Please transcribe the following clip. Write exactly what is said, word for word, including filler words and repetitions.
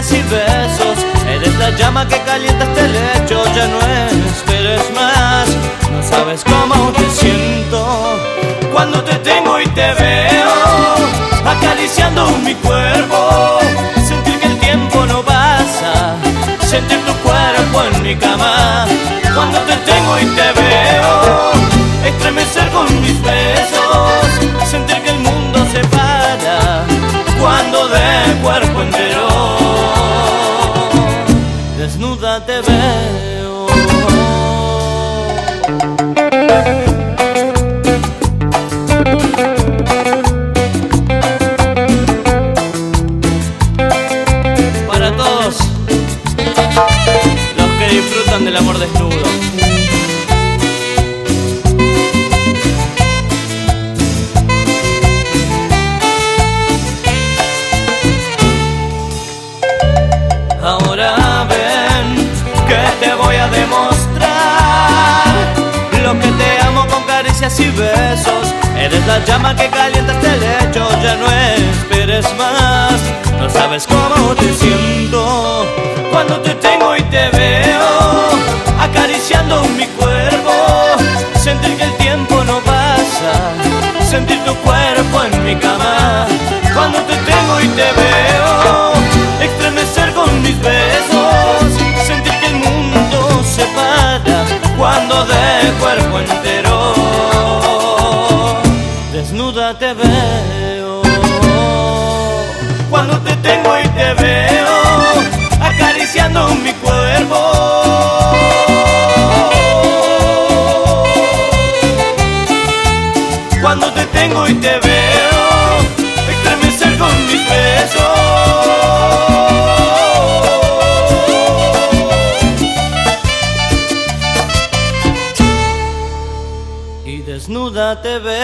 caricias y besos. Eres la llama que calienta este lecho. Ya no esperes más, no sabes cómo te siento cuando te tengo y te veo acariciando mi cuerpo. Sentir que el tiempo no pasa, sentir tu cuerpo en mi cama. Cuando te tengo y te veo estremecer con mis besos, sentir que el mundo se para cuando de cuerpo entero desnuda te veo. Para todos los que disfrutan del amor desnudo. Ahora ven que te voy a demostrar lo que te amo con caricias y besos. Eres la llama que calienta este lecho. Ya no esperes más, no sabes cómo te siento cuando te tengo y te veo acariciando mi cuerpo. Sentir que el tiempo no pasa, sentir tu cuerpo en mi cama. Cuando te tengo y te veo estremecer con mis besos, sentir que el mundo se para cuando de cuerpo entero desnuda te veo. Cuando te tengo y te veo acariciando mi cuerpo. Cuando te tengo y te veo estremecer con mis besos. Y desnuda te veo.